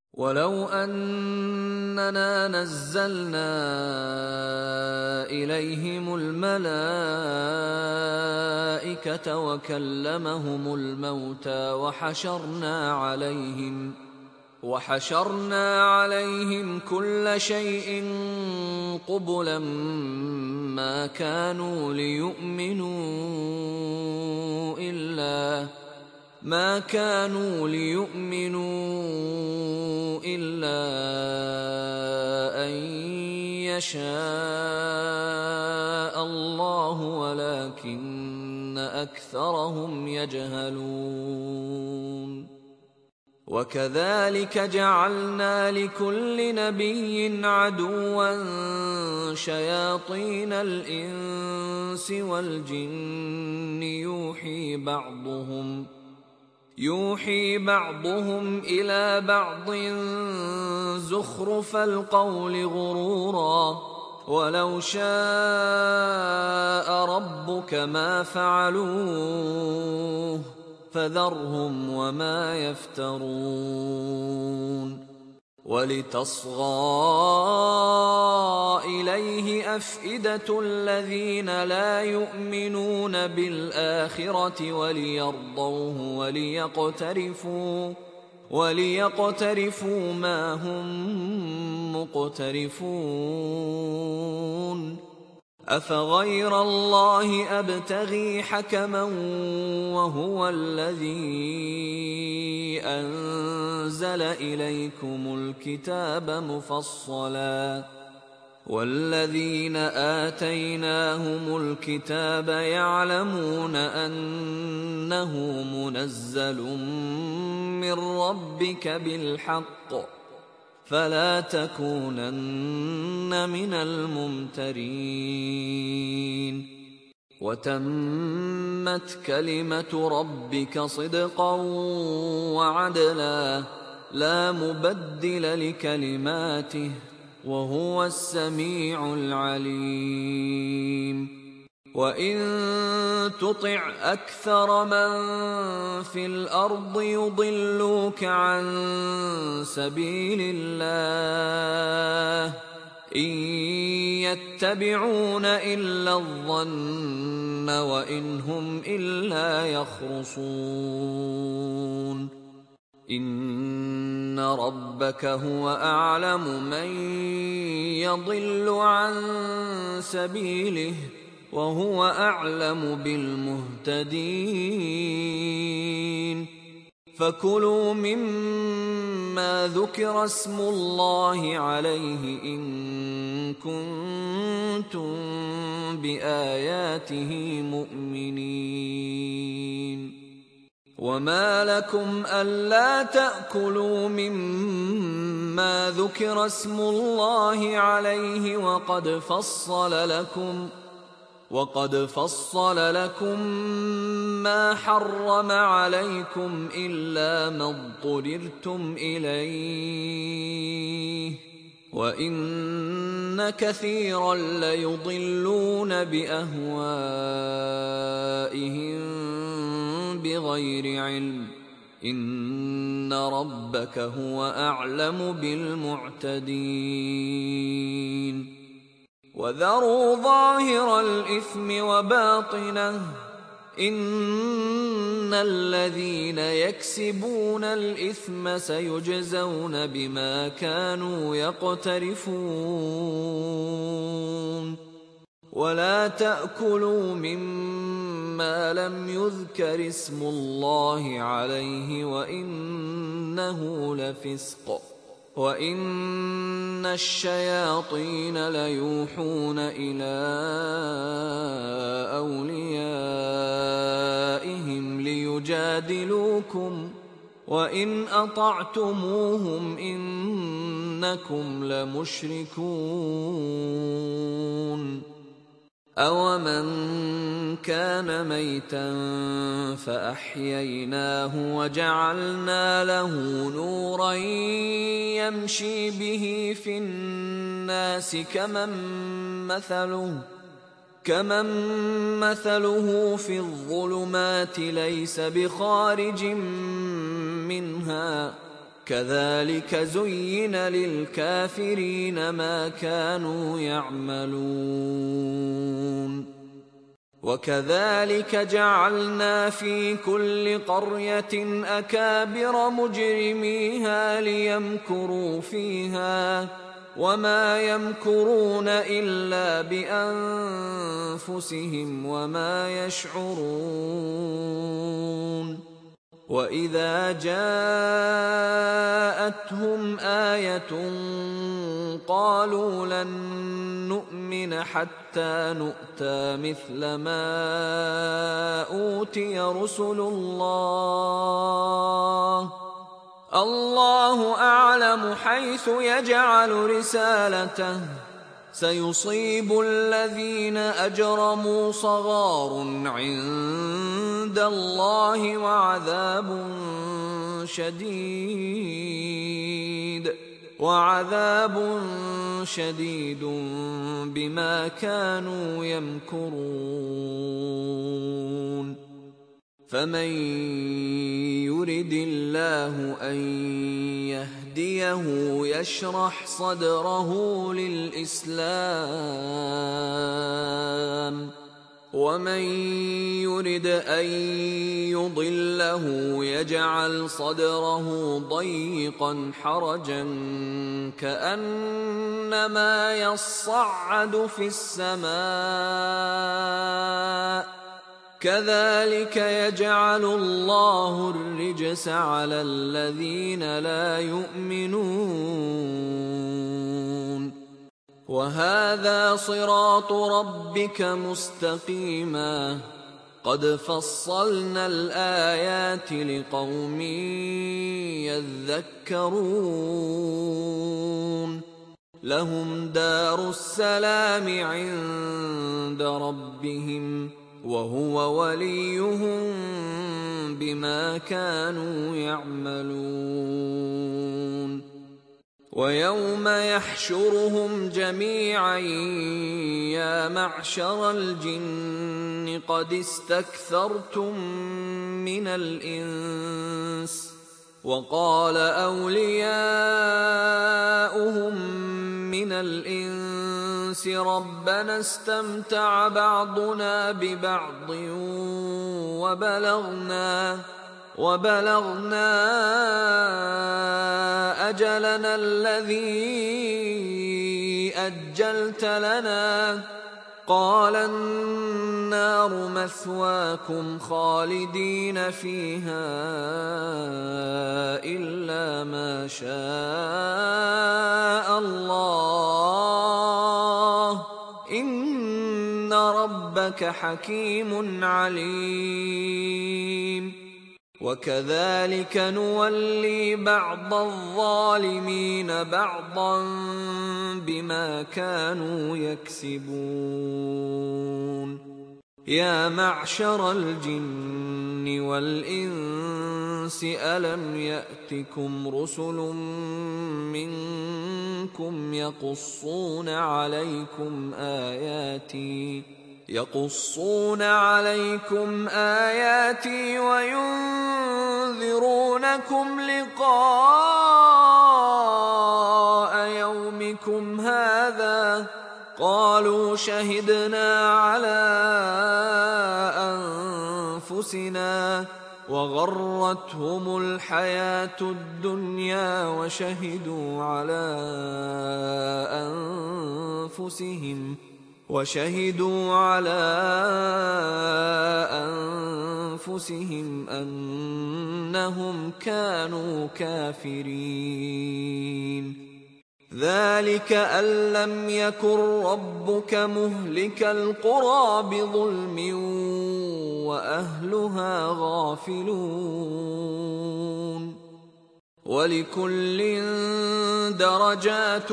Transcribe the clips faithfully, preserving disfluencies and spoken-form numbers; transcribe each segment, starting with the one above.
ولو أننا نزلنا إليهم الملائكة وكلمهم الموتى وحشرنا عليهم وحشرنا عليهم كل شيء قبلا ما كانوا ليؤمنوا إلا ما كانوا ليؤمنوا إلا أن يشاء الله ولكن أكثرهم يجهلون. وكذلك جعلنا لكل نبي عدوا شياطين الإنس والجن يوحي بعضهم يوحي بعضهم إلى بعض زخرف القول غرورا ولو شاء ربك ما فعلوه فذرهم وما يفترون. ولتصغى إليه أفئدة الذين لا يؤمنون بالآخرة وليرضوه وليقترفوا وليقترفوا ما هم مقترفون. أفغير الله أبتغي حكما وهو الذي أنزل إليكم الكتاب مفصلا والذين آتيناهم الكتاب يعلمون أنه منزل من ربك بالحق فلا تكونن من الممترين. وتمت كلمة ربك صدقا وعدلا لا مبدل لكلماته وهو السميع العليم. وإن تطع أكثر من في الأرض يضلوك عن سبيل الله إن يتبعون إلا الظن وإن هم إلا يخرصون. إن ربك هو أعلم من يضل عن سبيله وهو أعلم بالمهتدين. فكلوا مما ذكر اسم الله عليه إن كنتم بآياته مؤمنين. وما لكم ألا تأكلوا مما ذكر اسم الله عليه وقد فصل لكم وقد فصل لكم ما حرم عليكم إلا ما اضطررتم إليه وإن كثيرا ليضلون بأهوائهم بغير علم إن ربك هو أعلم بالمعتدين. وذروا ظاهر الإثم وباطنه إن الذين يكسبون الإثم سيجزون بما كانوا يقترفون. ولا تأكلوا مما لم يذكر اسم الله عليه وإنه لفسق وإن الشياطين ليوحون إلى أوليائهم ليجادلوكم وإن أطعتموهم إنكم لمشركون. أَوَمَنْ كَانَ مَيْتًا فَأَحْيَيْنَاهُ وَجَعَلْنَا لَهُ نُورًا يَمْشِي بِهِ فِي النَّاسِ كَمَنْ مَثَلُهُ كَمَنْ مَثَلُهُ فِي الظُّلُمَاتِ لَيْسَ بِخَارِجٍ مِنْهَا كذلك زين للكافرين ما كانوا يعملون وكذلك جعلنا في كل قرية أكابر مجرميها ليمكروا فيها وما يمكرون إلا بأنفسهم وما يشعرون وإذا جاءتهم آية قالوا لن نؤمن حتى نؤتى مثل ما أوتي رسل الله الله أعلم حيث يجعل رسالته سيصيب الذين أجرموا صغار عند الله وعذاب شديد وعذاب شديد بما كانوا يمكرون فمن يرد الله أن يهديه يشرح صدره للإسلام ومن يرد أن يضله يجعل صدره ضيقا حرجا كأنما يصعد في السماء كذلك يجعل الله الرجس على الذين لا يؤمنون وهذا صراط ربك مستقيما قد فصلنا الآيات لقوم يذكرون لهم دار السلام عند ربهم وهو وليهم بما كانوا يعملون ويوم يحشرهم جميعا يا معشر الجن قد استكثرتم من الإنس وقال أولياؤهم من الإنس ربنا استمتع بعضنا ببعض وبلغنا وبلغنا أجلنا الذي أجلت لنا قال النار مثواكم خالدين فيها إلا ما شاء الله إن ربك حكيم عليم وكذلك نولي بعض الظالمين بعضا بما كانوا يكسبون يا معشر الجن والإنس ألم يأتكم رسل منكم يقصون عليكم آياتي يقصون عليكم آياتي وينذرونكم لقاء يومكم هذا قالوا شهدنا على أنفسنا وغرتهم الحياة الدنيا وشهدوا على أنفسهم وشهدوا على أنفسهم أنهم كانوا كافرين ذلك أن لم يكن ربك مهلك القرى بظلم وأهلها غافلون ولكل درجات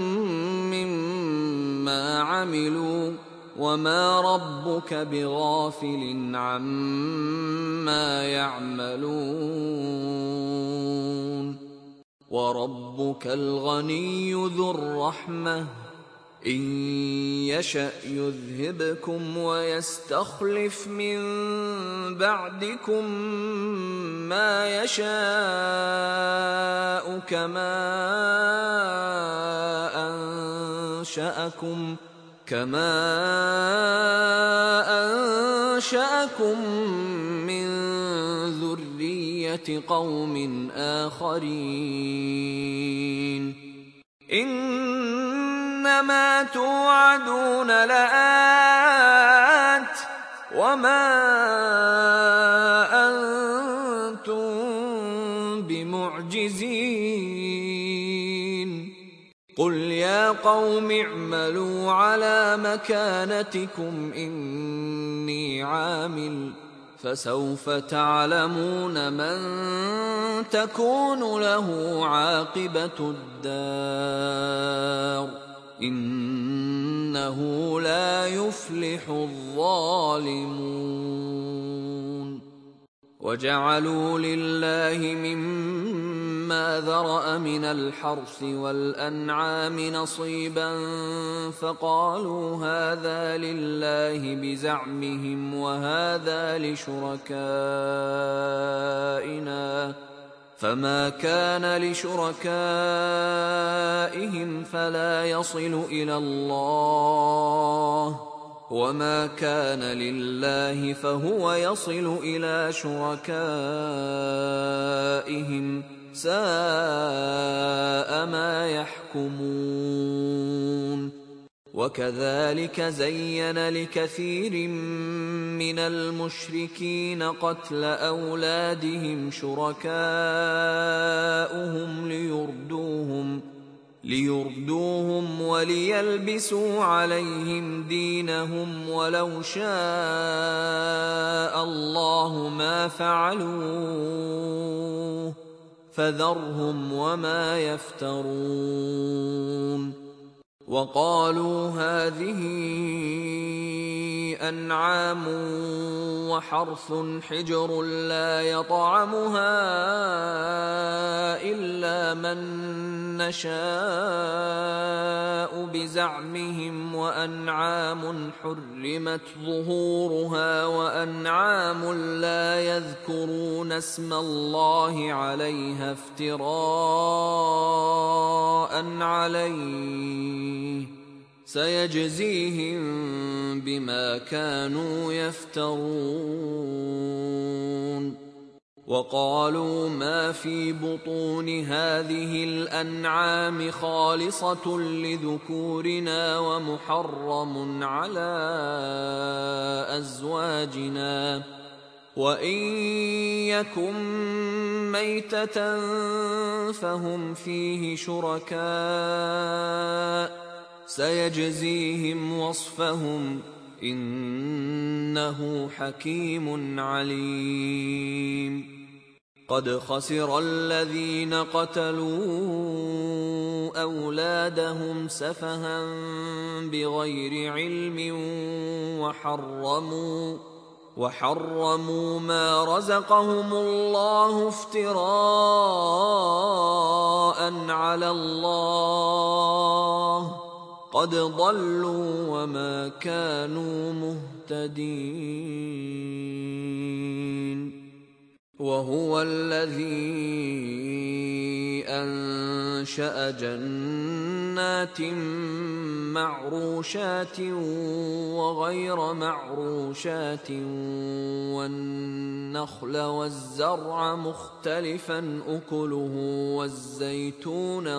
مما عملوا وما ربك بغافل عما يعملون وربك الغني ذو الرحمة إن يشأ يذهبكم ويستخلف من بعدكم ما يشاء كما أنشأكم كما أنشأكم من ذرية قوم آخرين إنما توعدون لآت وما أنتم بمعجزين قل يا قوم اعملوا على مكانتكم إني عامل فسوف تعلمون من تكون له عاقبة الدار إنه لا يفلح الظالمون وجعلوا لله مما ذرأ من الحرث والأنعام نصيبا فقالوا هذا لله بزعمهم وهذا لشركائنا فما كان لشركائهم فلا يصل إلى الله وما كان لله فهو يصل إلى شركائهم ساء ما يحكمون وكذلك زين لكثير من المشركين قتل أولادهم شركاؤهم ليردوهم ليردوهم وليلبسوا عليهم دينهم ولو شاء الله ما فعلوه فذرهم وما يفترون وقالوا هذه أنعام وحرث حجر لا يطعمها إلا من نشاء بزعمهم وأنعام حرمت ظهورها وأنعام لا يذكرون اسم الله عليها افتراء عليه سيجزيهم بما كانوا يفترون وقالوا ما في بطون هذه الأنعام خالصة لذكورنا ومحرم على أزواجنا وإن يكن ميتة فهم فيه شركاء سيجزيهم وصفهم إنه حكيم عليم قد خسر الذين قتلوا أولادهم سفها بغير علم وحرموا وحرموا ما رزقهم الله افتراء على الله قد ضلوا وما كانوا مهتدين وهو الذي أنشأ جنات معروشات وغير معروشات والنخل والزرع مختلفا أكله والزيتون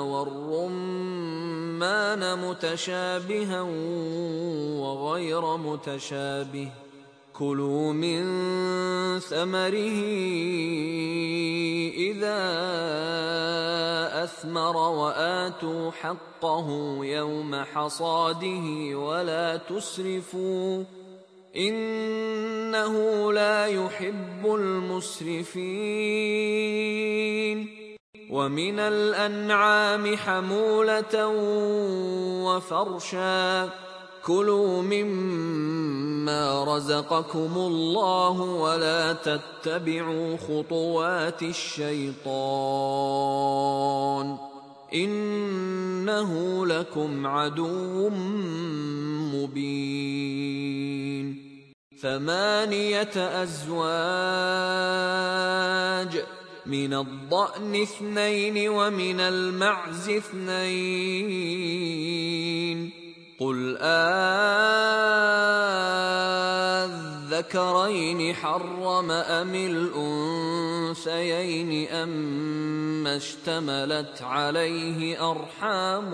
والرمان متشابها وغير متشابه كلوا من ثمره إذا أثمر وآتوا حقه يوم حصاده ولا تسرفوا إنه لا يحب المسرفين ومن الأنعام حمولة وفرشا كلوا مما رزقكم الله ولا تتبعوا خطوات الشيطان إنه إنه لكم عدو مبين. ثمانية أزواج، من الضأن اثنين ومن المعز اثنين. قل أذكرين حرم أم الأنثيين أما اشتملت عليه أرحام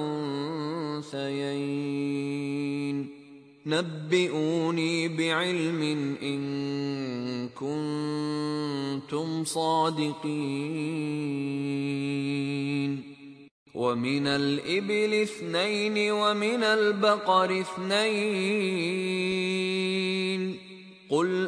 الأنثيين؟ نبئوني بعلم إن كنتم صادقين. ومن الإبل اثنين ومن البقر اثنين. قل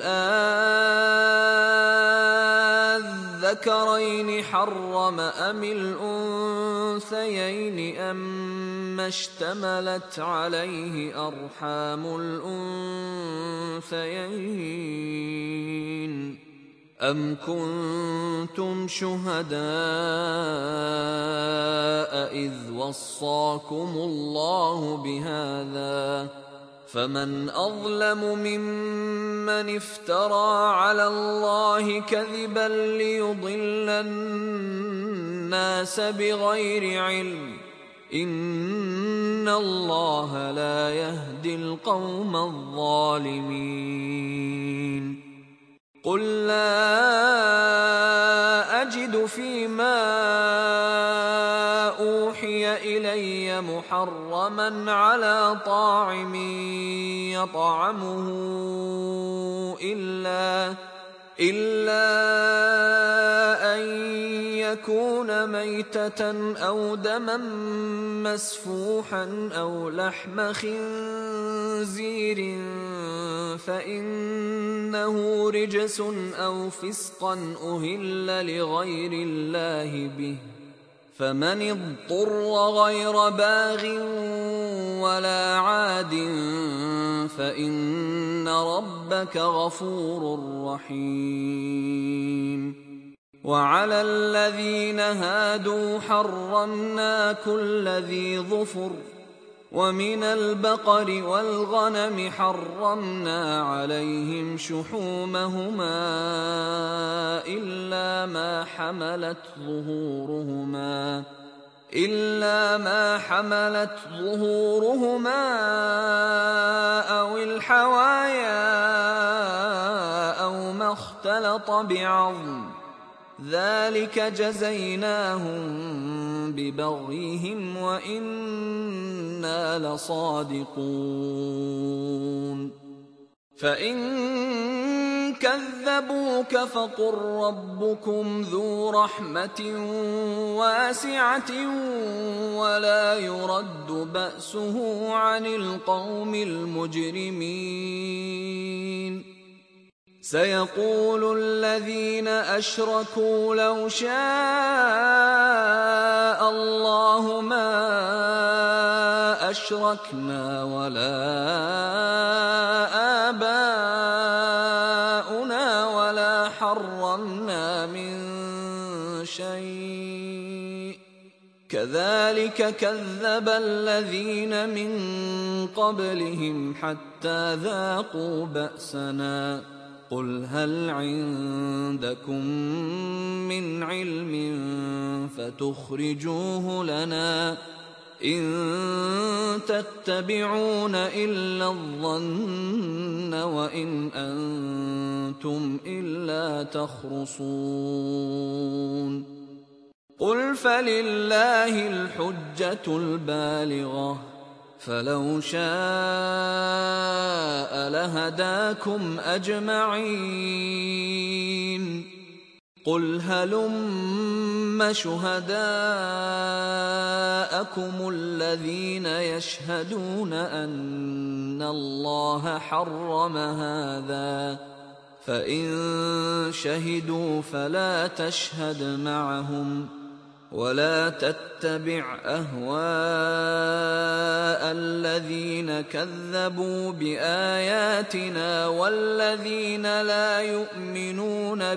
أذكرين حرم أم الأنثيين أما اشتملت عليه أرحام الأنثيين؟ أم كنتم شهداء إذ وصاكم الله بهذا؟ فمن أظلم ممن افترى على الله كذبا ليضل الناس بغير علم. إن الله لا يهدي القوم الظالمين. قل لا أجد فيما أوحي إلي محرما على طاعم يطعمه إلا إلا أن يكون ميتة أو دما مسفوحا أو لحم خنزير فإنه رجس أو فسقا أهل لغير الله به. فمن اضطر غير باغ ولا عاد فإن ربك غفور رحيم. وعلى الذين هادوا حرمنا كل ذي ظفر، ومن البقر والغنم حرمنا عليهم شحومهما إلا ما حملت ظهورهما إلا ما حملت ظهورهما أو الحوايا أو ما اختلط بعظم، ذلك جزيناهم ببغيهم وإنا لصادقون. فإن كذبوك فقل ربكم ذو رحمة واسعة ولا يرد بأسه عن القوم المجرمين. سيقول الذين أشركوا لو شاء الله ما أشركنا ولا آباؤنا ولا حرمنا من شيء كذلك كذب الذين من قبلهم حتى ذاقوا بأسنا. قل هل عندكم من علم فتخرجوه لنا؟ إن تتبعون إلا الظن وإن أنتم إلا تخرصون. قل فلله الحجة البالغة، فلو شاء لهداكم أجمعين. قل هلم شهداءكم الذين يشهدون أن الله حرم هذا، فإن شهدوا فلا تشهد معهم ولا تتبع أهواء الذين كذبوا بآياتنا والذين لا يؤمنون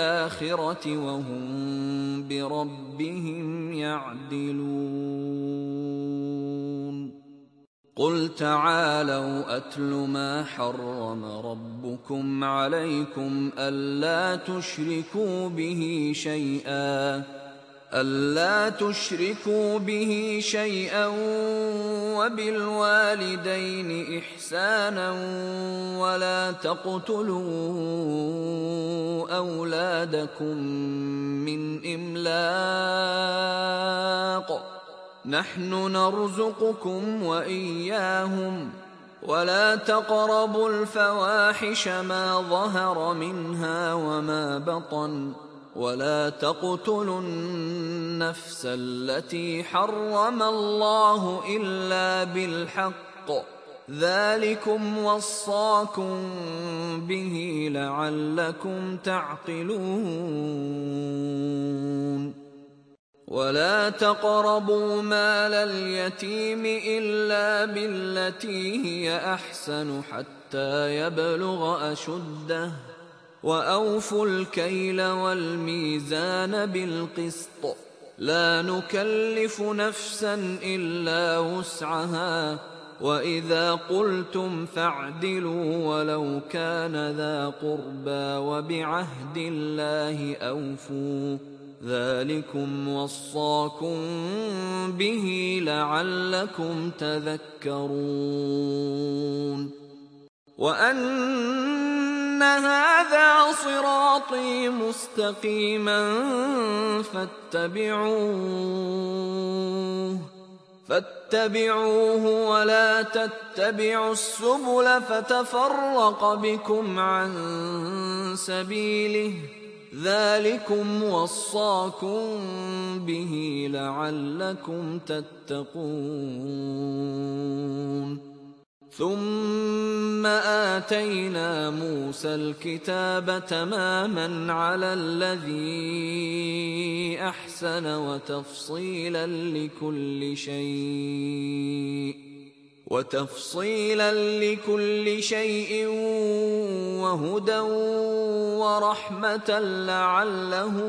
بالآخرة وهم بربهم يعدلون. قل تعالوا أتل ما حرم ربكم عليكم ألا تشركوا به شيئا ألا تشركوا به شيئا وبالوالدين إحسانا ولا تقتلوا أولادكم من إملاق نحن نرزقكم وإياهم ولا تقربوا الفواحش ما ظهر منها وما بطن ولا تقتلوا النفس التي حرم الله إلا بالحق ذلكم وصاكم به لعلكم تعقلون ولا تقربوا مال اليتيم إلا بالتي هي أحسن حتى يبلغ أشده وأوفوا الكيل والميزان بالقسط لا نكلف نفسا إلا وسعها وإذا قلتم فاعدلوا ولو كان ذا قربى وبعهد الله أوفوا ذلكم وصاكم به لعلكم تذكرون وأن هذا صراطي مستقيما فاتبعوه فاتبعوه ولا تتبعوا السبل فتفرق بكم عن سبيله ذلكم وصاكم به لعلكم تتقون ثم آتينا موسى الكتاب تماما على الذي أحسن وتفصيلا لكل شيء وتفصيلا لكل شيء وهدى ورحمة لعلهم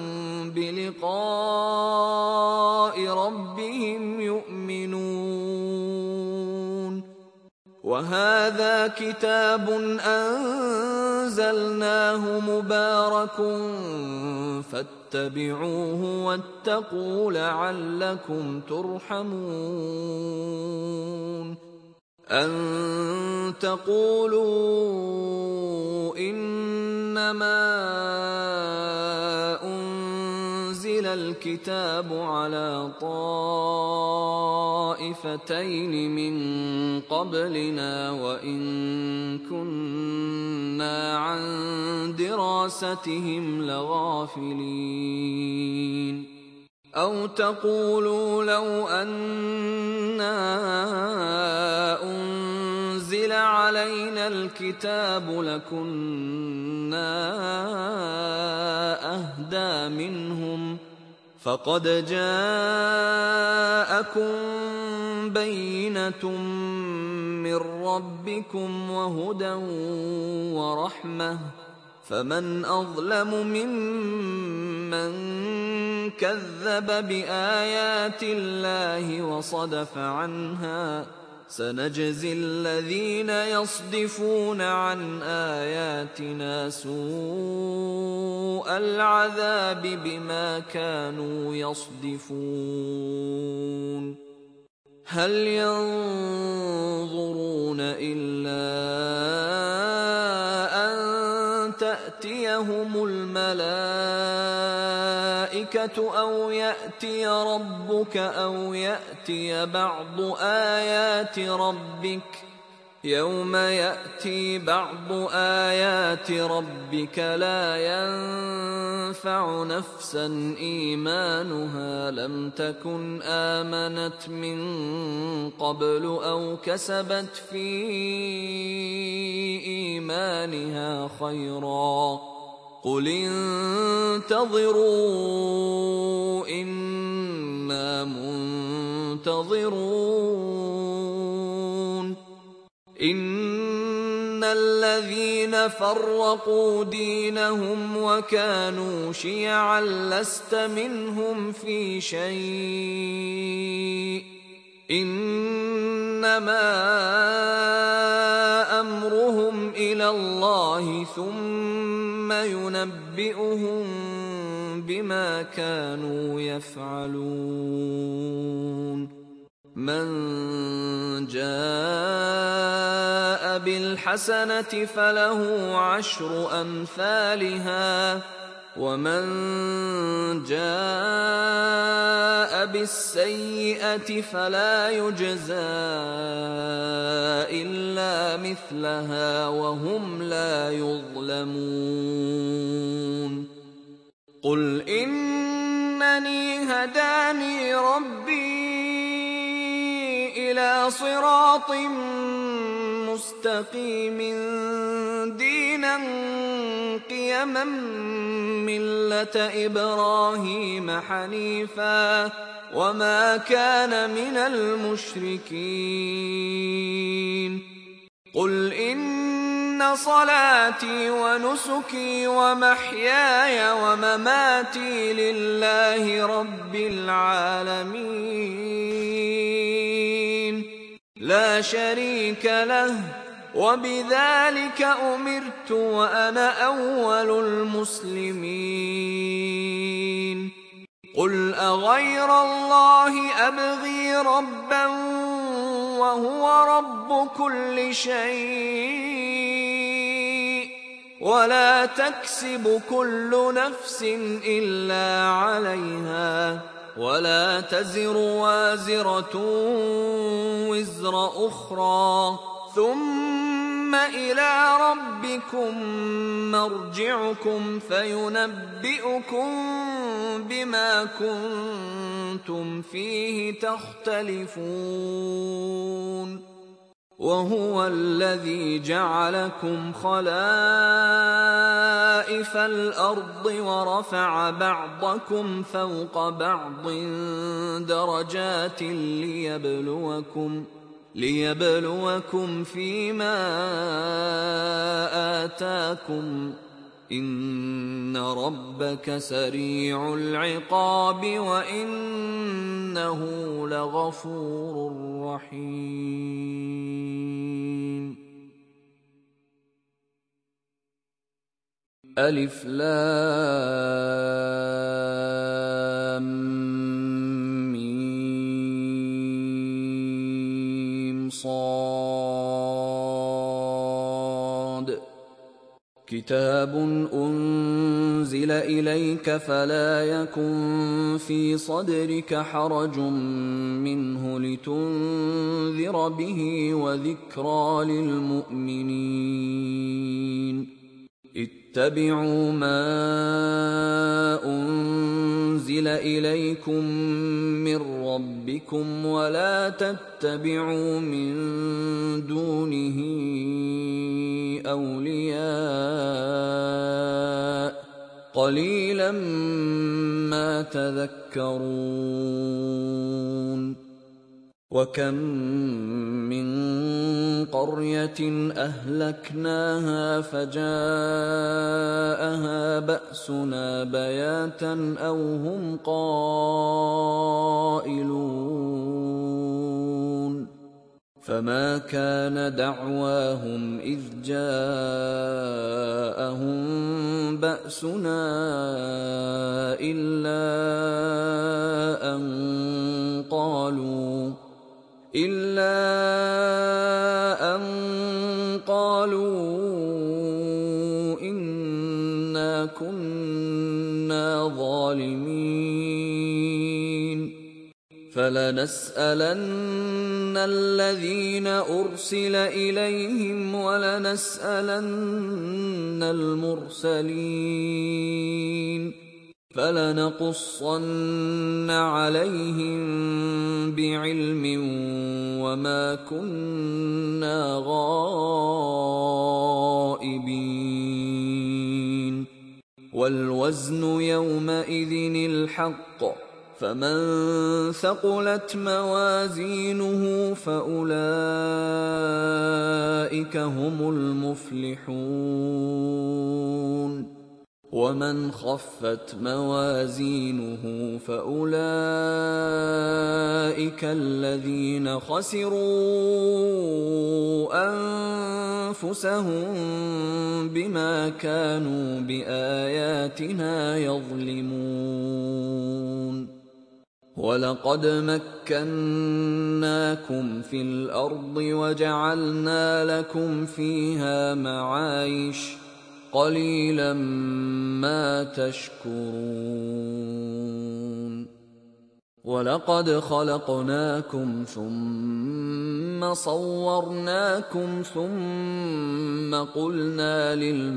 بلقاء ربهم يؤمنون وهذا كتاب أنزلناه مبارك فاتبعوه واتقوا لعلكم ترحمون أن تقولوا إنما أنزل الكتاب على طائفتين من قبلنا وإن كنا عن دراستهم لغافلين أو تقولوا لو أنا أنزل علينا الكتاب لكنا أهدى منهم فقد جاءكم بينة من ربكم وهدى ورحمة فمن أظلم ممن كذب بآيات الله وصدف عنها سنجزي الذين يصدفون عن آياتنا سوء العذاب بما كانوا يصدفون هل ينظرون إلا أن تأتيهم الملائكة أو يأتي ربك أو يأتي بعض آيات ربك يوم يأتي بعض آيات ربك لا ينفع نفسا إيمانها لم تكن آمنت من قبل أو كسبت في إيمانها خيرا قل انتظروا إنا منتظرون إن الذين فرقوا دينهم وكانوا شيعا لست منهم في شيء إنما إنما أمرهم إلى الله ثم ينبئهم بما كانوا يفعلون من جاء بالحسنة فله عشر أمثالها ومن جاء بالسيئة فلا يجزى إلا مثلها وهم لا يظلمون قل إنني هداني ربي إلى صراط مستقيم دينا قيما ملة إبراهيم حنيفا وما كان من المشركين قل إن صلاتي ونسكي ومحياي ومماتي لله رب العالمين لا شريك له وبذلك أمرت وأنا أول المسلمين قل أغير الله أبغي ربا وهو رب كل شيء ولا تكسب كل نفس إلا عليها ولا تزر وازرة وزر أخرى ثم إلى ربكم مرجعكم فينبئكم بما كنتم فيه تختلفون وهو الذي جعلكم خلائف الأرض ورفع بعضكم فوق بعض درجات ليبلوكم ليبلوكم فيما آتاكم إن ربك سريع العقاب وإنه لغفور رحيم ألف لام ميم صاد كتاب أنزل إليك فلا يكن في صدرك حرج منه لتنذر به وذكرى للمؤمنين اتبعوا ما أنزل إليكم من ربكم ولا تتبعوا من دونه أولياء قليلا ما تذكرون وكم من قرية أهلكناها فجاءها بأسنا بياتا أو هم قائلون فما كان دعواهم إذ جاءهم بأسنا إلا أن قالوا إلا أن قالوا إنا كنا ظالمين فلنسألن الذين أرسل إليهم ولنسألن المرسلين فلنقصن عليهم بعلم وما كنا غائبين والوزن يومئذ الحق فمن ثقلت موازينه فأولئك هم المفلحون ومن خفت موازينه فأولئك أولئك الذين خسروا أنفسهم بما كانوا بآياتنا يظلمون. ولقد مكناكم في الأرض وجعلنا لكم فيها معايش قليلا ما تشكرون. ولقد خلقناكم ثم صورناكم ثم قلنا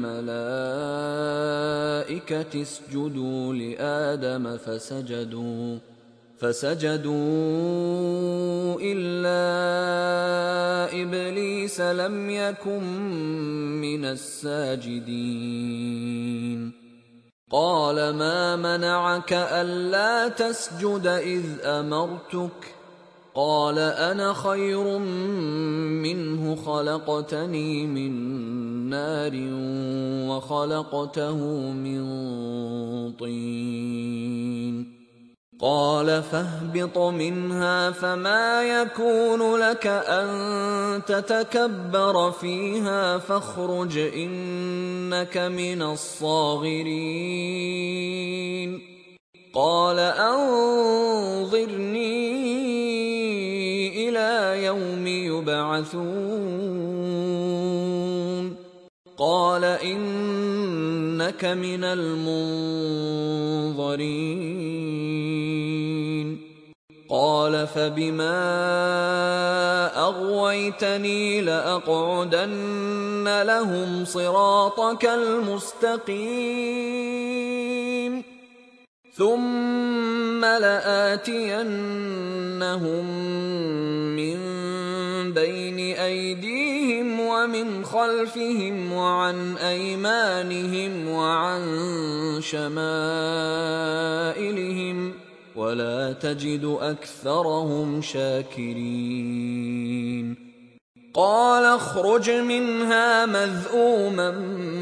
للملائكة اسجدوا لآدم فسجدوا فسجدوا إلا إبليس لم يكن من الساجدين. قال ما منعك ألا تسجد إذ أمرتك؟ قال أنا خير منه خلقتني من نار وخلقته من طين. قال فاهبط منها فما يكون لك أن تتكبر فيها فاخرج إنك من الصاغرين. قال أنظرني إلى يوم يبعثون. قال إنك من المنظرين. قال فبما أغويتني لأقعدن لهم صراطك المستقيم ثم لآتينهم من بين أيديهم ومن خلفهم وعن أيمانهم وعن شمائلهم ولا تجد أكثرهم شاكرين. قال اخرج منها مذءوما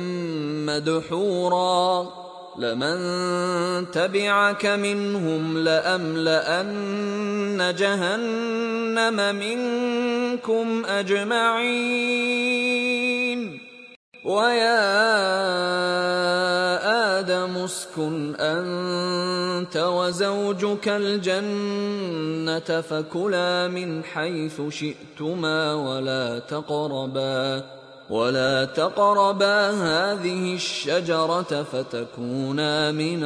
مدحورا لمن تبعك منهم لأملأن جهنم منكم أجمعين. ويا آدم اسكن أنت وزوجك الجنة فكلا من حيث شئتما ولا تقربا ولا تقربا هذه الشجرة فتكونا من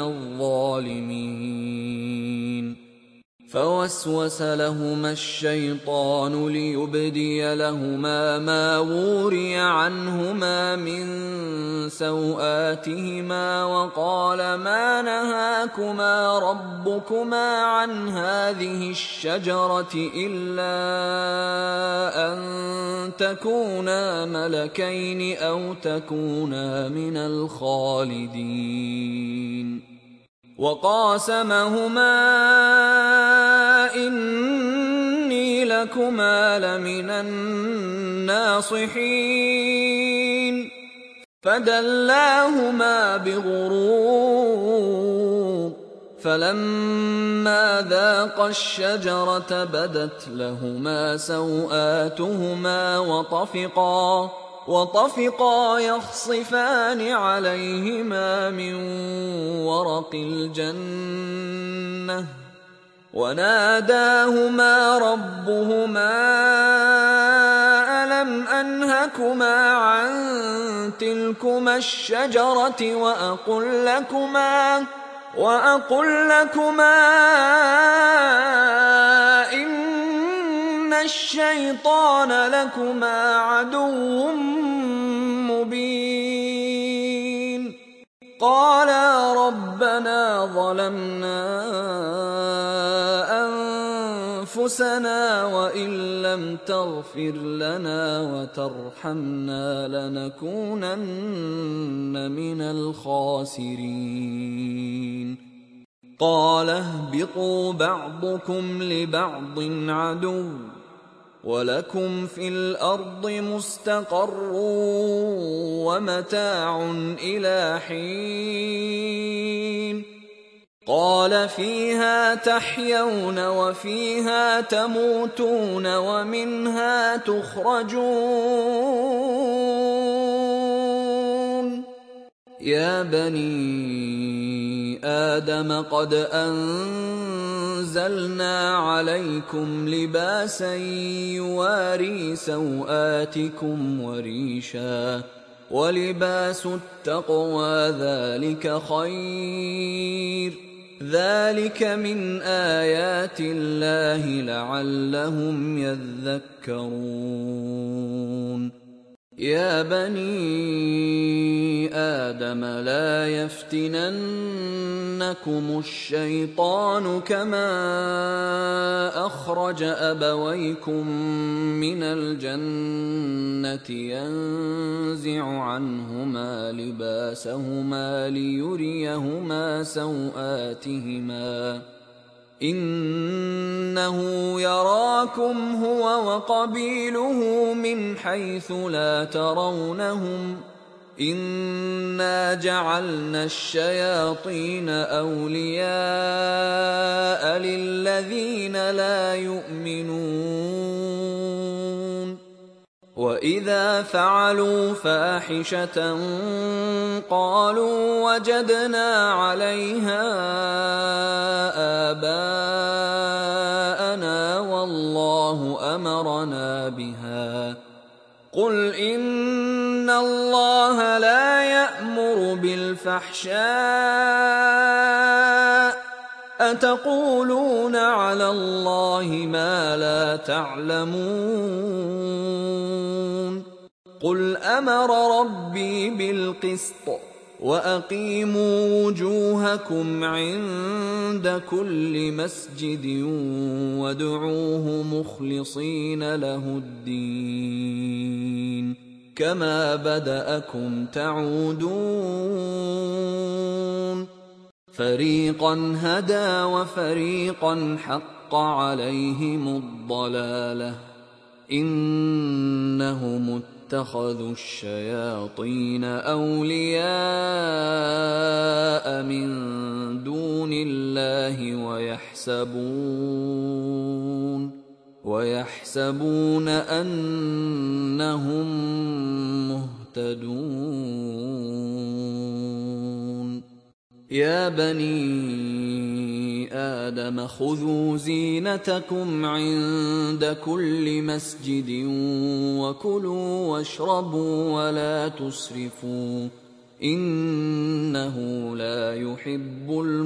الظالمين. فوسوس لهما الشيطان ليبدي لهما ما وري عنهما من سوآتهما وقال ما نهاكما ربكما عن هذه الشجرة إلا أن تكونا ملكين أو تكونا من الخالدين. وقاسمهما إني لكما لمن الناصحين. فدلاهما بغرور فلما ذاقا الشجرة بدت لهما سوآتهما وطفقا وطفقا يخصفان عليهما من ورق الجنة وناداهما ربهما ألم أنهكما عن تلكما الشجرة وأقل لكما وأقل لكما إن الشيطان لكما عدو مبين. قالا ربنا ظلمنا أنفسنا وإن لم تغفر لنا وترحمنا لنكونن من الخاسرين. قال اهبطوا بعضكم لبعض عدو ولكم في الأرض مستقر ومتاع إلى حين. قال فيها تحيون وفيها تموتون ومنها تخرجون يا بني آدم قد أنزلنا عليكم لباسا يواري سوآتكم وريشا ولباس التقوى ذلك خير ذلك من آيات الله لعلهم يذكرون يا بني آدم لا يفتننكم الشيطان كما أخرج أبويكم من الجنة ينزع عنهما لباسهما ليريهما سوآتهما إنه يراكم هو وقبيله من حيث لا ترونهم إنا جعلنا الشياطين أولياء للذين لا يؤمنون وإذا فعلوا فاحشة قالوا وجدنا عليها آباءنا والله أمرنا بها قل إن الله لا يأمر بالفحشاء أتقولون على الله ما لا تعلمون قل أمر ربي بالقسط وأقيموا وجوهكم عند كل مسجد وادعوه مخلصين له الدين كما بدأكم تعودون فريقا هدى وفريقا حق عليهم الضلالة إنهم اتخذوا الشياطين أولياء من دون الله ويحسبون ويحسبون أنهم مهتدون يا بني آدم خذوا زينتكم عند كل مسجد وكلوا واشربوا ولا تسرفوا إنه لا يحب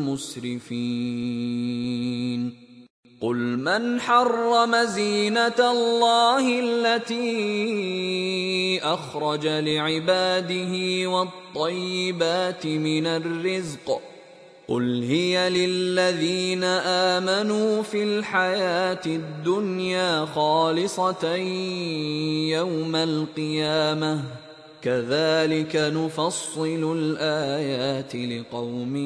المسرفين قل من حرم زينة الله التي أخرج لعباده والطيبات من الرزق قل هي للذين آمنوا في الحياة الدنيا خالصة يوم القيامة كذلك نفصل الآيات لقوم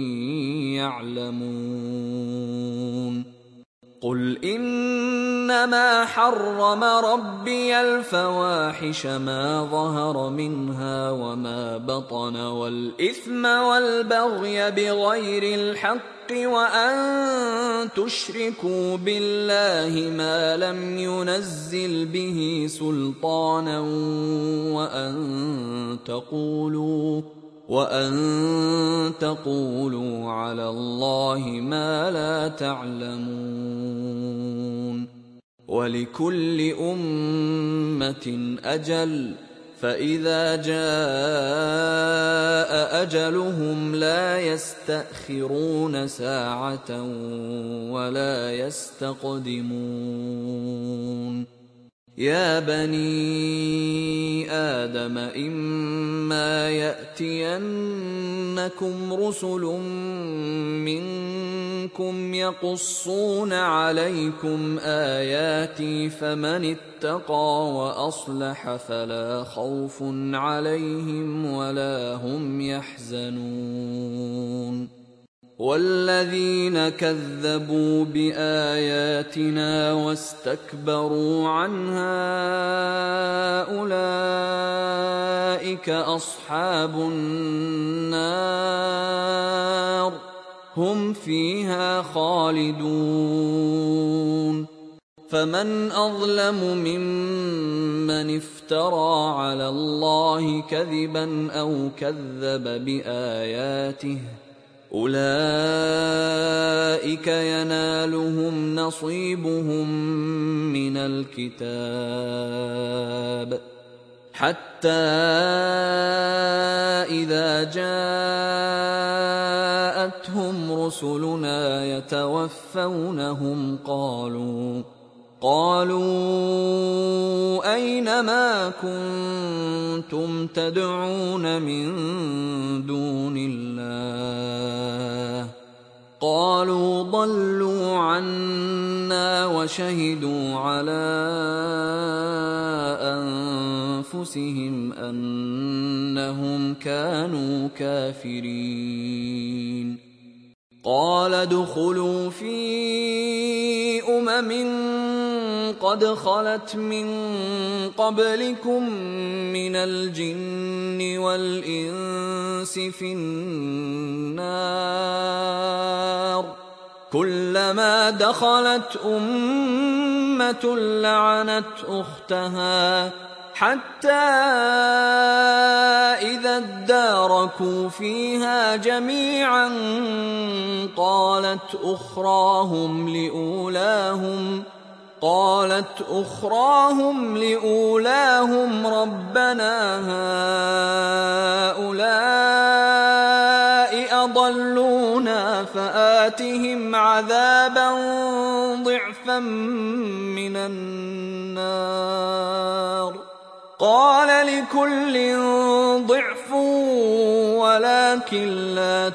يعلمون قل إنما حرم ربي الفواحش ما ظهر منها وما بطن والإثم والبغي بغير الحق وأن تشركوا بالله ما لم ينزل به سلطانا وأن تقولوا وأن تقولوا على الله ما لا تعلمون ولكل أمة أجل فإذا جاء أجلهم لا يستأخرون ساعة ولا يستقدمون يا بني آدم إما يأتينكم رسل منكم يقصون عليكم آياتي فمن اتقى وأصلح فلا خوف عليهم ولا هم يحزنون والذين كذبوا بآياتنا واستكبروا عنها أولئك أصحاب النار هم فيها خالدون فمن أظلم ممن افترى على الله كذبا أو كذب بآياته أولئك ينالهم نصيبهم من الكتاب حتى إذا جاءتهم رسلنا يتوفونهم قالوا قالوا أين ما كنتم تدعون من دون الله قالوا ضلوا عنا وشهدوا على أنفسهم أنهم كانوا كافرين قال ادخلوا في أمم قد خلت من قبلكم من الجن والإنس في النار كلما دخلت أمة لعنت أختها حتى إذا اداركوا فيها جميعا قالت أخراهم لأولاهم قالت أخراهم لأولاهم ربنا هؤلاء أضلونا فآتهم عذابا ضعفا من النار قال لكل ضعف ولكن لا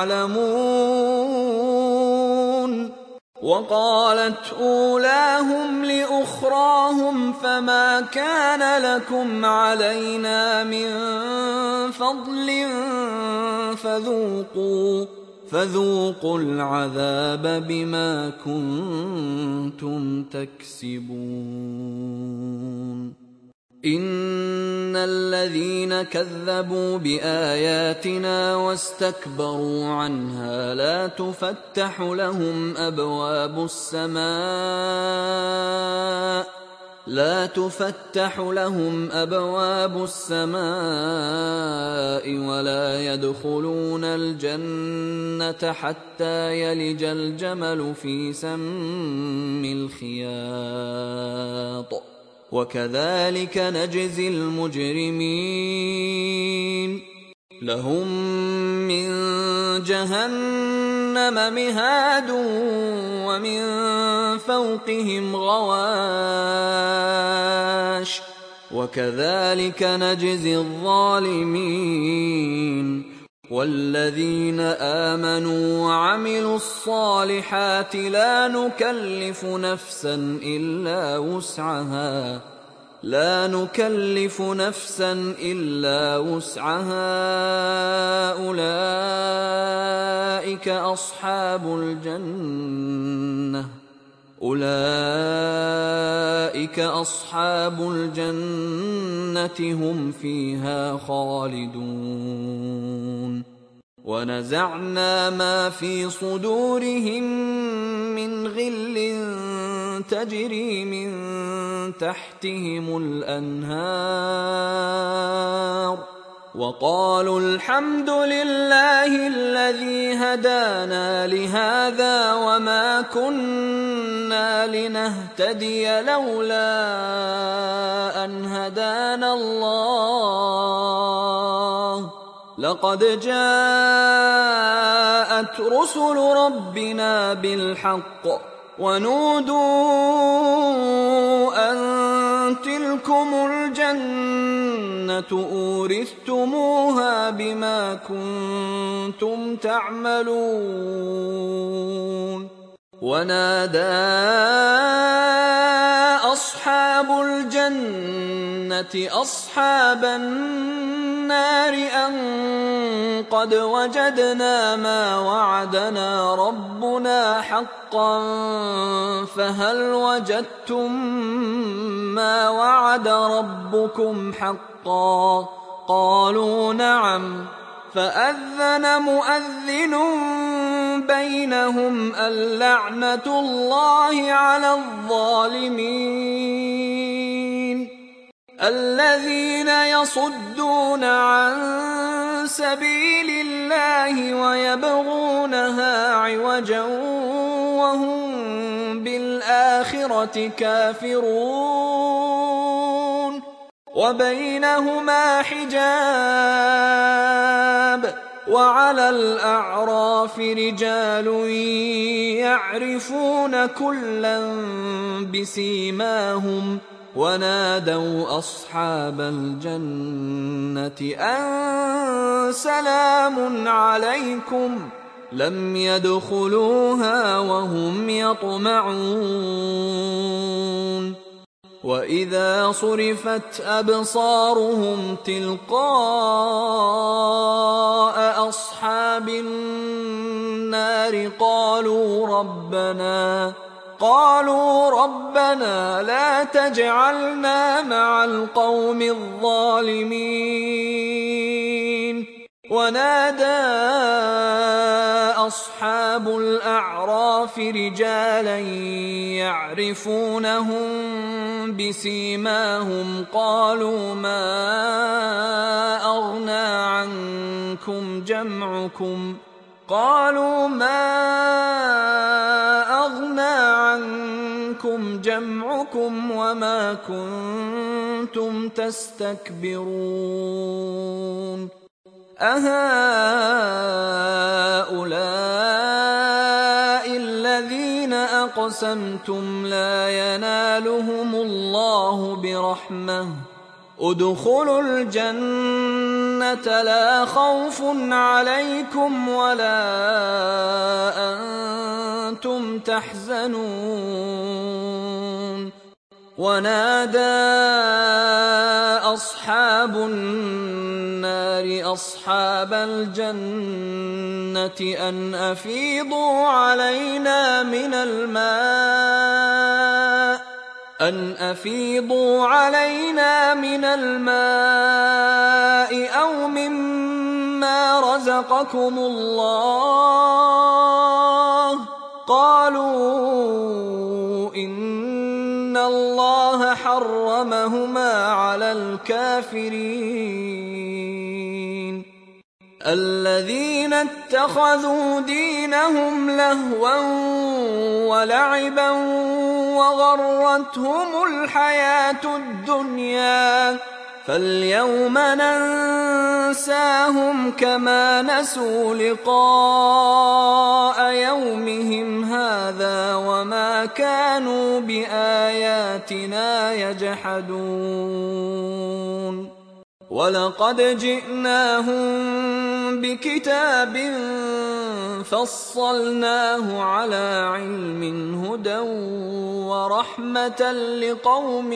تعلمون وقالت أولاهم لأخراهم فما كان لكم علينا من فضل فذوقوا فذوقوا العذاب بما كنتم تكسبون إن الذين كذبوا بآياتنا واستكبروا عنها لا تفتح لهم أبواب السماء لا تفتح لهم أبواب السماء ولا يدخلون الجنة حتى يلج الجمل في سم الخياط وكذلك نجزي المجرمين لهم من جهنم مهاد ومن فوقهم غواش وكذلك نجزي الظالمين والذين آمنوا وعملوا الصالحات لا نكلف نفسا إلا وسعها لا نكلف نفسا إلا وسعها أولئك أصحاب الجنة أولئك أصحاب الجنة هم فيها خالدون ونزعنا ما في صدورهم من غل تجري من تحتهم الأنهار وقالوا الحمد لله الذي هدانا لهذا وما كنا لنهتدي لولا أن هدانا الله لقد جاءت رسل ربنا بالحق ونودوا أن تلكم الجنة أورثتموها بما كنتم تعملون ونادى أصحاب الجنة أصحاب النار أن قد وجدنا ما وعدنا ربنا حقا فهل وجدتم ما وعد ربكم حقا قالوا نعم فأذن مؤذن بينهم اللعنة الله على الظالمين الذين يصدون عن سبيل الله ويبغونها عوجا وهم بالآخرة كافرون وبينهما حجاب وعلى الأعراف رجال يعرفون كلا بسيماهم ونادوا أصحاب الجنة أن سلام عليكم لم يدخلوها وهم يطمعون وإذا صرفت أبصارهم تلقاء أصحاب النار قالوا ربنا قالوا ربنا لا تجعلنا مع القوم الظالمين ونادى أصحاب الأعراف رجالا يعرفونهم بسيماهم قالوا ما أغنى عنكم جمعكم قالوا ما أغنى عنكم جمعكم وما كنتم تستكبرون أهؤلاء الذين أقسمتم لا ينالهم الله برحمة ادخلوا الجنة لا خوف عليكم ولا أنتم تحزنون ونادى أصحاب النار أصحاب الجنة أن أفيضوا علينا من الماء أن أفيضوا علينا من الماء أو مما رزقكم الله قالوا إن الله حرمهما على الكافرين الذين اتخذوا دينهم لهوا ولعبا وغرتهم الحياة الدنيا فاليوم ننساهم كما نسوا لقاء يومهم هذا وما كانوا بآياتنا يجحدون ولقد جئناهم بكتاب فصلناه على علم هدى ورحمة لقوم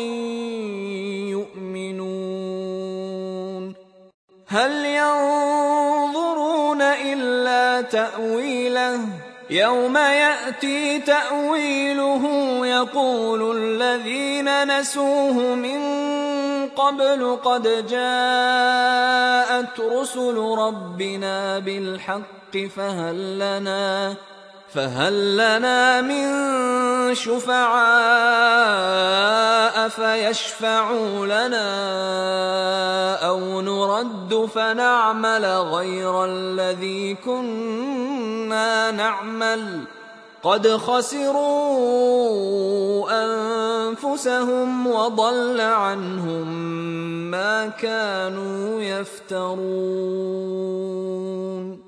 يؤمنون هل ينظرون إلا تأويله يوم يأتي تأويله يقول الذين نسوه من قبل قد جاءت رسل ربنا بالحق فهل لنا فهل لنا من شفعاء فيشفعوا لنا أو نرد فنعمل غير الذي كنا نعمل قد خسروا أنفسهم وضل عنهم ما كانوا يفترون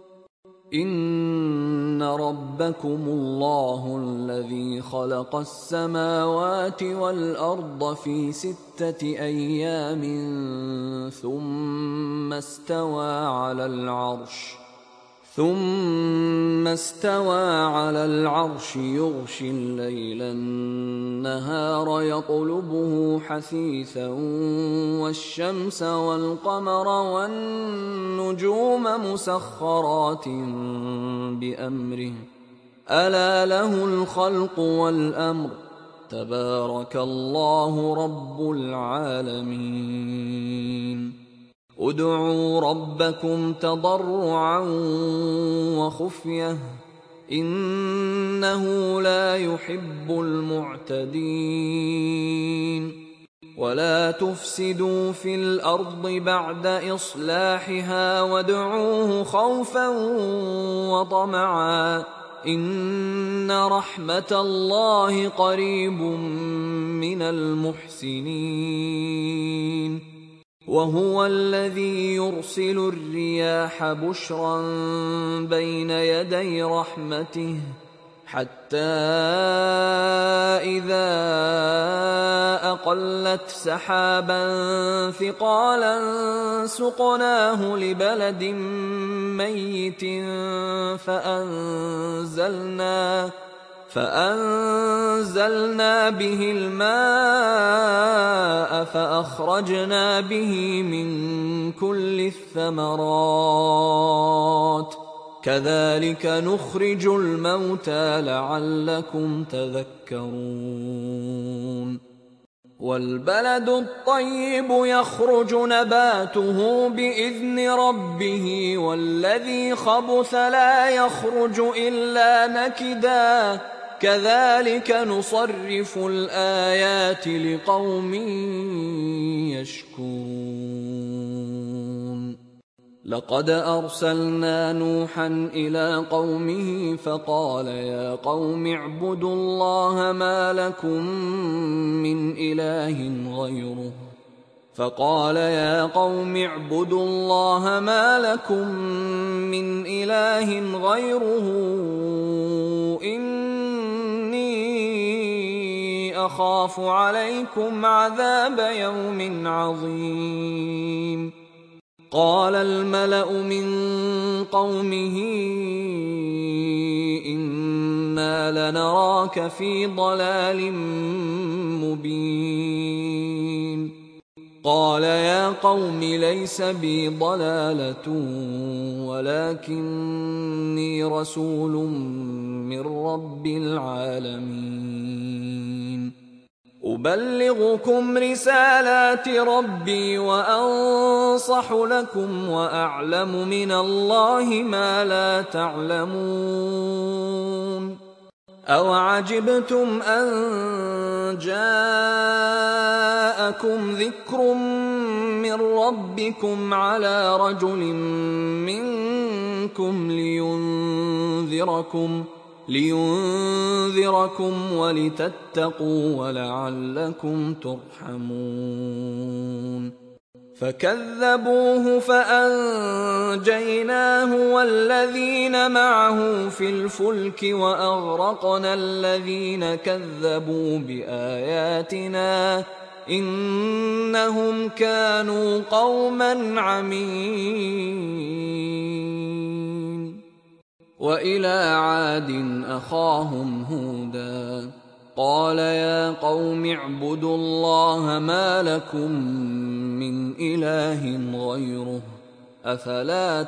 إن ربكم الله الذي خلق السماوات والأرض في ستة أيام ثم استوى على العرش ثم استوى على العرش يغشي الليل النهار يطلبه حثيثا والشمس والقمر والنجوم مسخرات بأمره ألا له الخلق والأمر تبارك الله رب العالمين ادعوا ربكم تضرعا وخفية إنه لا يحب المعتدين. ولا تفسدوا في الأرض بعد إصلاحها وادعوه خوفا وطمعا إن رحمة الله قريب من المحسنين. وهو الذي يرسل الرياح بشرا بين يدي رحمته حتى إذا أقلت سحابا ثقالا سقناه لبلد ميت فأنزلنا فأنزلنا به الماء فأخرجنا به من كل الثمرات كذلك نخرج الموتى لعلكم تذكرون. والبلد الطيب يخرج نباته بإذن ربه والذي خبث لا يخرج إلا نكدا كذلك نصرف الآيات لقوم يشكرون. لقد أرسلنا نوحا إلى قومه فقال يا قوم اعبدوا الله ما لكم من إله غيره فقال يا قوم اعبدوا الله ما لكم من إله غيره إني أخاف عليكم عذاب يوم عظيم. قال الملأ من قومه إنا لنراك في ضلال مبين. قال يا قوم ليس بي ضلالة ولكني رسول من رب العالمين أبلغكم رسالات ربي وأنصح لكم وأعلم من الله ما لا تعلمون. أوعجبتم أن جاءكم ذكر من ربكم على رجل منكم لينذركم لينذركم ولتتقوا ولعلكم ترحمون. فكذبوه فأنجيناه والذين معه في الفلك وأغرقنا الذين كذبوا بآياتنا إنهم كانوا قوما عمين. وإلى عاد أخاهم هودا قال يا قوم اعبدوا الله ما لكم من إله غيره أفلا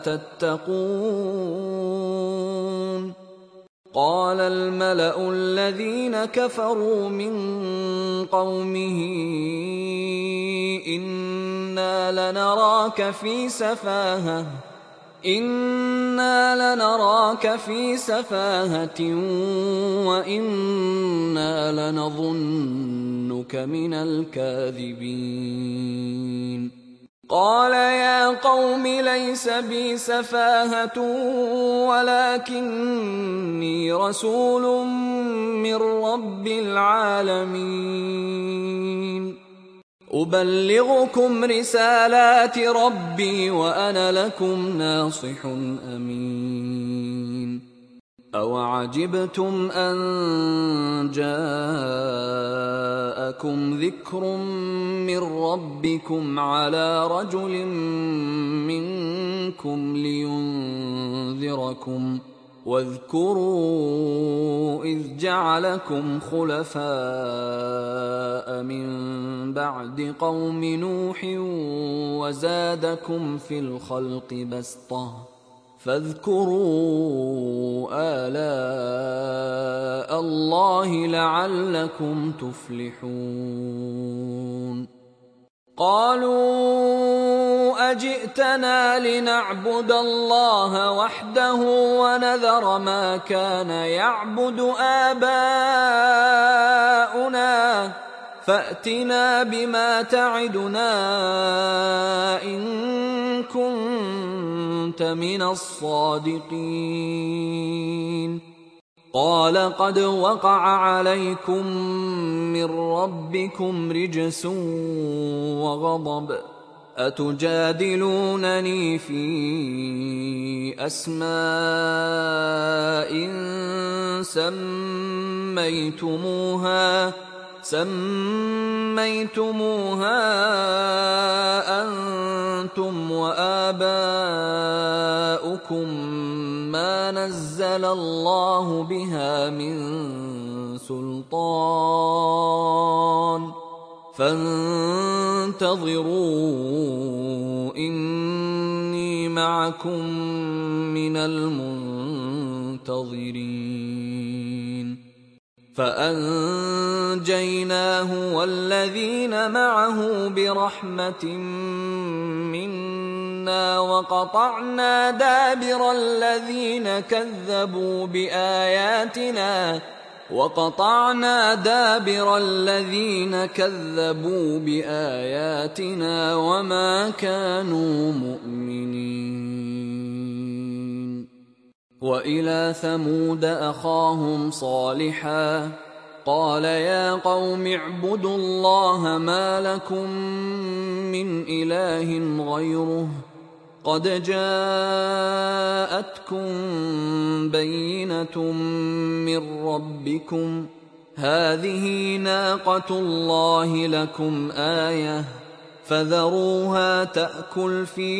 تتقون. قال الملأ الذين كفروا من قومه إنا لنراك في سفاهة إنا لنراك في سفاهة وإنا لنظنك من الكاذبين. قال يا قوم ليس بي سفاهة ولكني رسول من رب العالمين أبلغكم رسالات ربي وأنا لكم ناصح أمين. أوعجبتم أن جاءكم ذكر من ربكم على رجل منكم لينذركم واذكروا إذ جعلكم خلفاء من بعد قوم نوح وزادكم في الخلق بسطة فاذكروا آلاء الله لعلكم تفلحون. قالوا أجئتنا لنعبد الله وحده ونذر ما كان يعبد آباؤنا فأتنا بما تعدنا إن كنت من الصادقين قال قد وقع عليكم من ربكم رجس وغضب أتجادلونني في أسماء سميتموها سميتموها أنتم وآباؤكم ما نزل الله بها من سلطان فانتظروا إني معكم من المنتظرين فأنجيناه والذين معه برحمة منا وقطعنا دابر الذين كذبوا بآياتنا وقطعنا دابر الذين كذبوا بآياتنا وما كانوا مؤمنين وإلى ثمود أخاهم صالحا قال يا قوم اعبدوا الله ما لكم من إله غيره قد جاءتكم بينة من ربكم هذه ناقة الله لكم آية فذروها تأكل في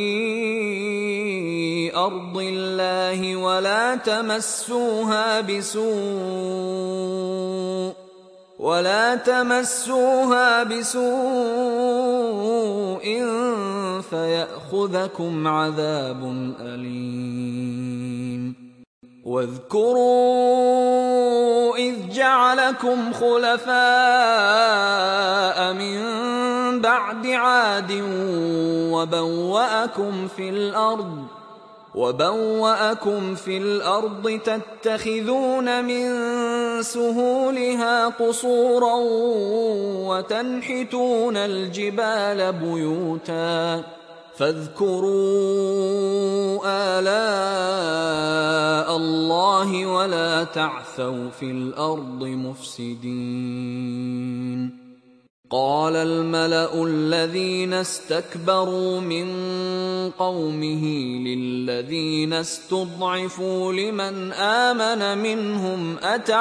أرض الله ولا تمسوها بسوء ولا تمسوها بسوء فيأخذكم عذاب أليم واذكروا إذ جعلكم خلفاء من بعد عاد وبوأكم في الأرض وبوأكم في الأرض تتخذون من سهولها قصورا وتنحتون الجبال بيوتا فاذكروا آلاء الله ولا تعثوا في الأرض مفسدين قال الملأ الذين استكبروا من قومه للذين استضعفوا لمن آمن منهم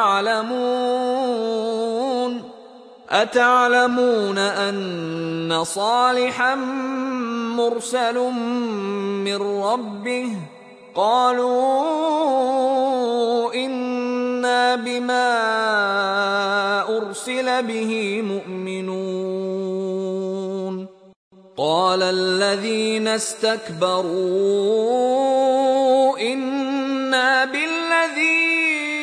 أتعلمون أتعلمون أن صالحا مرسل من ربه قالوا إنا بما أرسل به مؤمنون قال الذين استكبروا إنا بالذي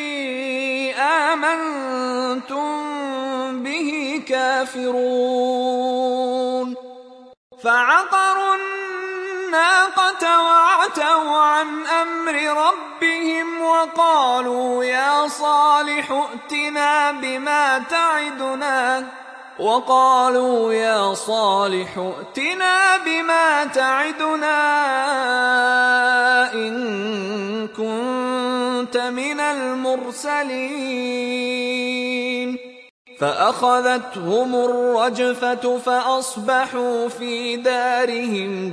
آمنتم به كافرون فعقروا الناقة وعتوا عن أمر ربهم وقالوا يا صالح ائتنا بما تعدنا وقالوا يا صالح ائتنا بما تعدنا إن كنت من المرسلين فأخذتهم الرجفة فأصبحوا في دارهم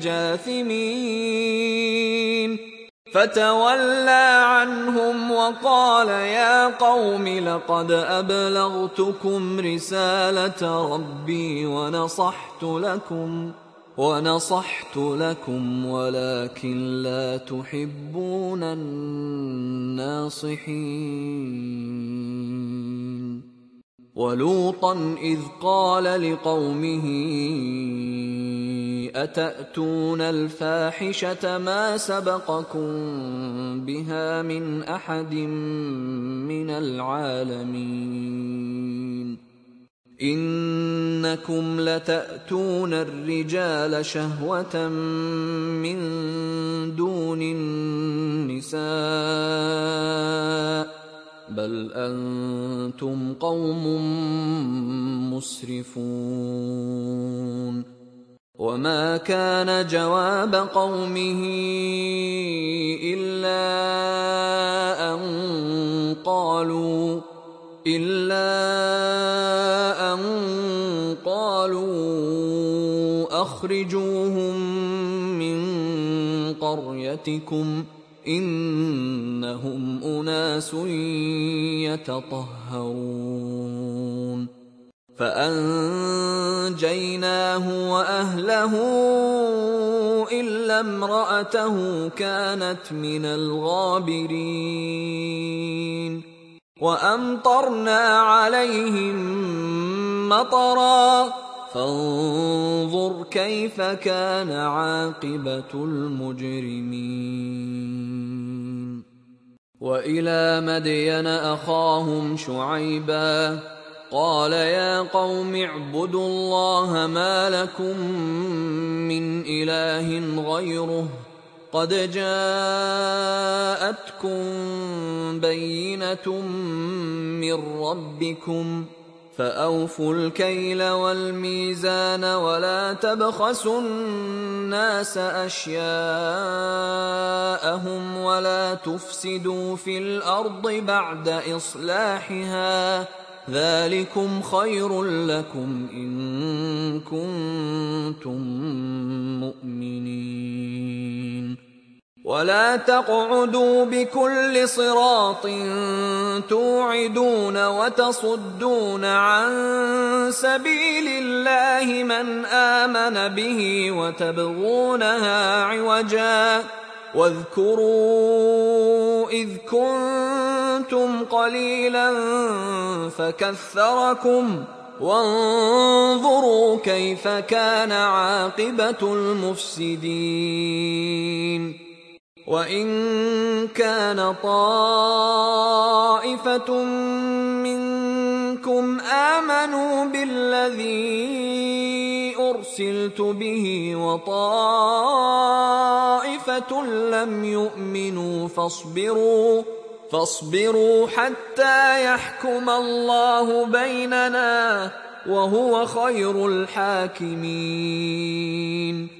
جاثمين فتولى عنهم وقال يا قوم لقد أبلغتكم رسالة ربي ونصحت لكم ونصحت لكم ولكن لا تحبون الناصحين ولوطا إذ قال لقومه أتأتون الفاحشة ما سبقكم بها من أحد من العالمين إنكم لتأتون الرجال شهوة من دون النساء بل أنتم قوم مسرفون. وما كان جواب قومه إلا أن قالوا إلا أن قالوا أخرجوهم من قريتكم إنهم أناس يتطهرون. فأنجيناه وأهله إلا امرأته كانت من الغابرين. وأمطرنا عليهم مطرا فانظر كيف كان عاقبة المجرمين. وإلى مدين أخاهم شعيبا قال يا قوم اعبدوا الله ما لكم من إله غيره قد جاءتكم بينة من ربكم فأوفوا الكيل والميزان ولا تبخسوا الناس أشياءهم ولا تفسدوا في الأرض بعد إصلاحها ذلكم خير لكم إن كنتم مؤمنين. ولا تقعدوا بكل صراط توعدون وتصدون عن سبيل الله من آمن به وتبغونها عوجا واذكروا إذ كنتم قليلا فكثركم وانظروا كيف كان عاقبة المفسدين. وإن كان طائفة منكم آمنوا بالذي أرسلت به وطائفة لم يؤمنوا فاصبروا فاصبروا حتى يحكم الله بيننا وهو خير الحاكمين.